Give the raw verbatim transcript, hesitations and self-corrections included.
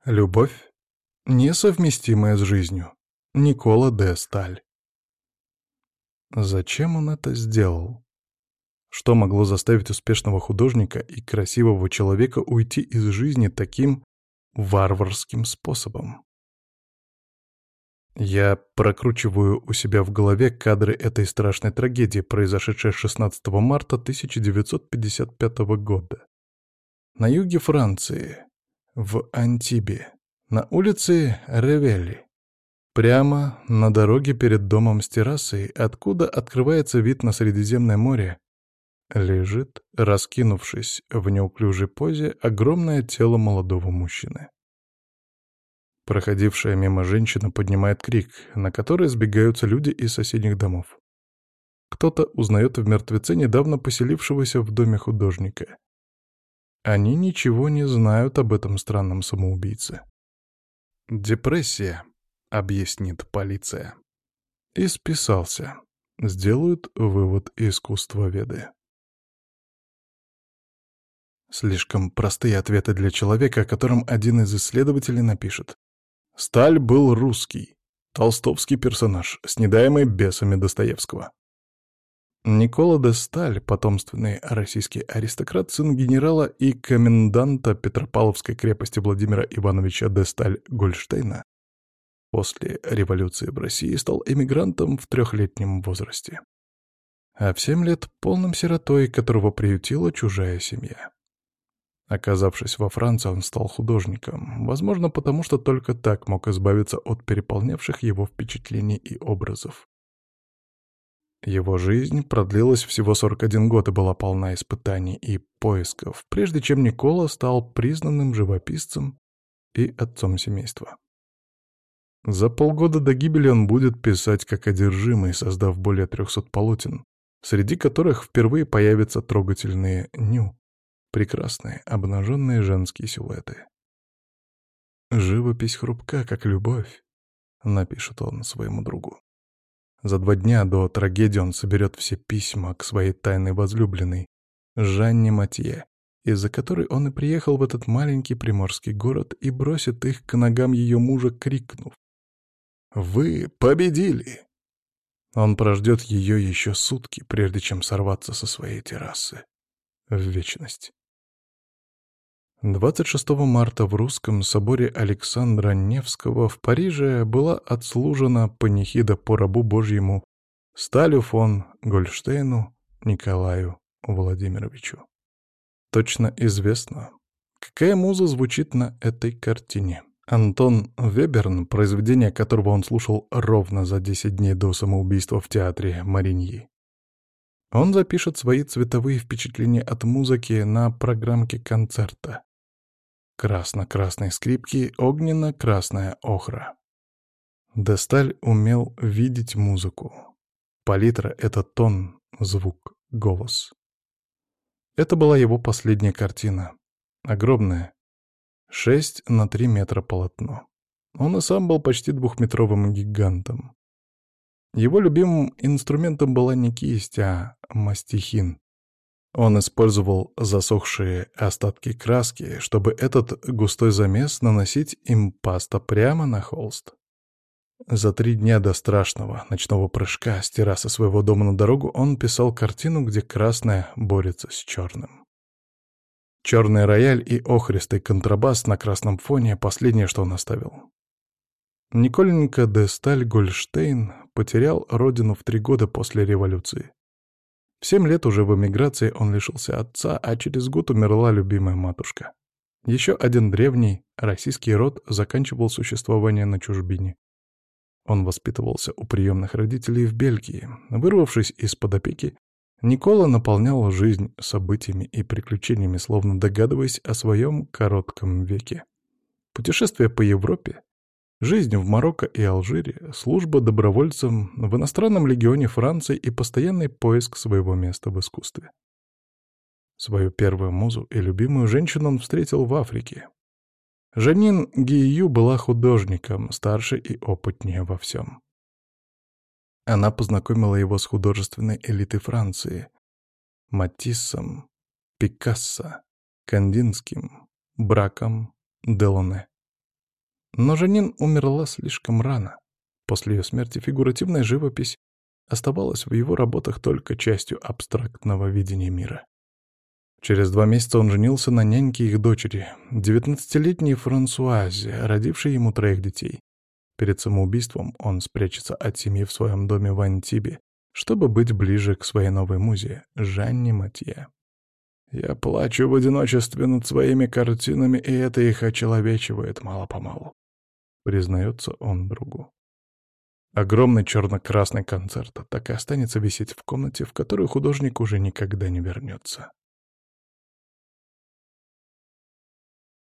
Любовь, несовместимая с жизнью. Никола де Сталь. Зачем он это сделал? Что могло заставить успешного художника и красивого человека уйти из жизни таким варварским способом? Я прокручиваю у себя в голове кадры этой страшной трагедии, произошедшей шестнадцатого марта тысяча девятьсот пятьдесят пятого года. На юге Франции, в Антибе, на улице Ревелли, прямо на дороге перед домом с террасой, откуда открывается вид на Средиземное море, лежит, раскинувшись в неуклюжей позе, огромное тело молодого мужчины. Проходившая мимо женщина поднимает крик, на который сбегаются люди из соседних домов. Кто-то узнает в мертвеце недавно поселившегося в доме художника. Они ничего не знают об этом странном самоубийце. «Депрессия», — объяснит полиция. И списался. Сделают вывод искусствоведы. Слишком простые ответы для человека, о котором один из исследователей напишет. Сталь был русский, толстовский персонаж, снедаемый бесами Достоевского. Никола де Сталь, потомственный российский аристократ, сын генерала и коменданта Петропавловской крепости Владимира Ивановича де Сталь-Гольштейна, после революции в России стал эмигрантом в трехлетнем возрасте. А в семь лет полным сиротой, которого приютила чужая семья. Оказавшись во Франции, он стал художником, возможно, потому что только так мог избавиться от переполнявших его впечатлений и образов. Его жизнь продлилась всего сорок один год и была полна испытаний и поисков, прежде чем Никола стал признанным живописцем и отцом семейства. За полгода до гибели он будет писать как одержимый, создав более трехсот полотен, среди которых впервые появятся трогательные ню, прекрасные обнаженные женские силуэты. «Живопись хрупка, как любовь», — напишет он своему другу. За два дня до трагедии он соберет все письма к своей тайной возлюбленной, Жанне Матье, из-за которой он и приехал в этот маленький приморский город, и бросит их к ногам ее мужа, крикнув: «Вы победили!» Он прождет ее еще сутки, прежде чем сорваться со своей террасы в вечность. двадцать шестого марта в Русском соборе Александра Невского в Париже была отслужена панихида по рабу Божьему Сталю фон Гольштейну Николаю Владимировичу. Точно известно, какая муза звучит на этой картине. Антон Веберн, произведение которого он слушал ровно за десять дней до самоубийства в театре Мариньи. Он запишет свои цветовые впечатления от музыки на программке концерта. Красно-красные скрипки, огненно-красная охра. Де Сталь умел видеть музыку. Палитра — это тон, звук, голос. Это была его последняя картина. Огромное, шесть на три метра полотно. Он и сам был почти двухметровым гигантом. Его любимым инструментом была не кисть, а мастихин. Он использовал засохшие остатки краски, чтобы этот густой замес наносить импасто прямо на холст. За три дня до страшного ночного прыжка с террасы своего дома на дорогу он писал картину, где красное борется с черным. Черный рояль и охристый контрабас на красном фоне — последнее, что он оставил. Николенька де Сталь-Гольштейн потерял родину в три года после революции. В семь лет уже в эмиграции он лишился отца, а через год умерла любимая матушка. Еще один древний российский род заканчивал существование на чужбине. Он воспитывался у приемных родителей в Бельгии. Вырвавшись из-под опеки, Никола наполнял жизнь событиями и приключениями, словно догадываясь о своем коротком веке. Путешествия по Европе, жизнь в Марокко и Алжире, служба добровольцем в иностранном легионе Франции и постоянный поиск своего места в искусстве. Свою первую музу и любимую женщину он встретил в Африке. Жанин Гиию была художником, старше и опытнее во всем. Она познакомила его с художественной элитой Франции — Матиссом, Пикассо, Кандинским, Браком, Делоне. Но Жанин умерла слишком рано. После ее смерти фигуративная живопись оставалась в его работах только частью абстрактного видения мира. Через два месяца он женился на няньке их дочери, девятнадцатилетней Франсуазе, родившей ему троих детей. Перед самоубийством он спрячется от семьи в своем доме в Антибе, чтобы быть ближе к своей новой музе, Жанне Матье. «Я плачу в одиночестве над своими картинами, и это их очеловечивает мало-помалу», — признается он другу. Огромный черно-красный концерт так и останется висеть в комнате, в которую художник уже никогда не вернется.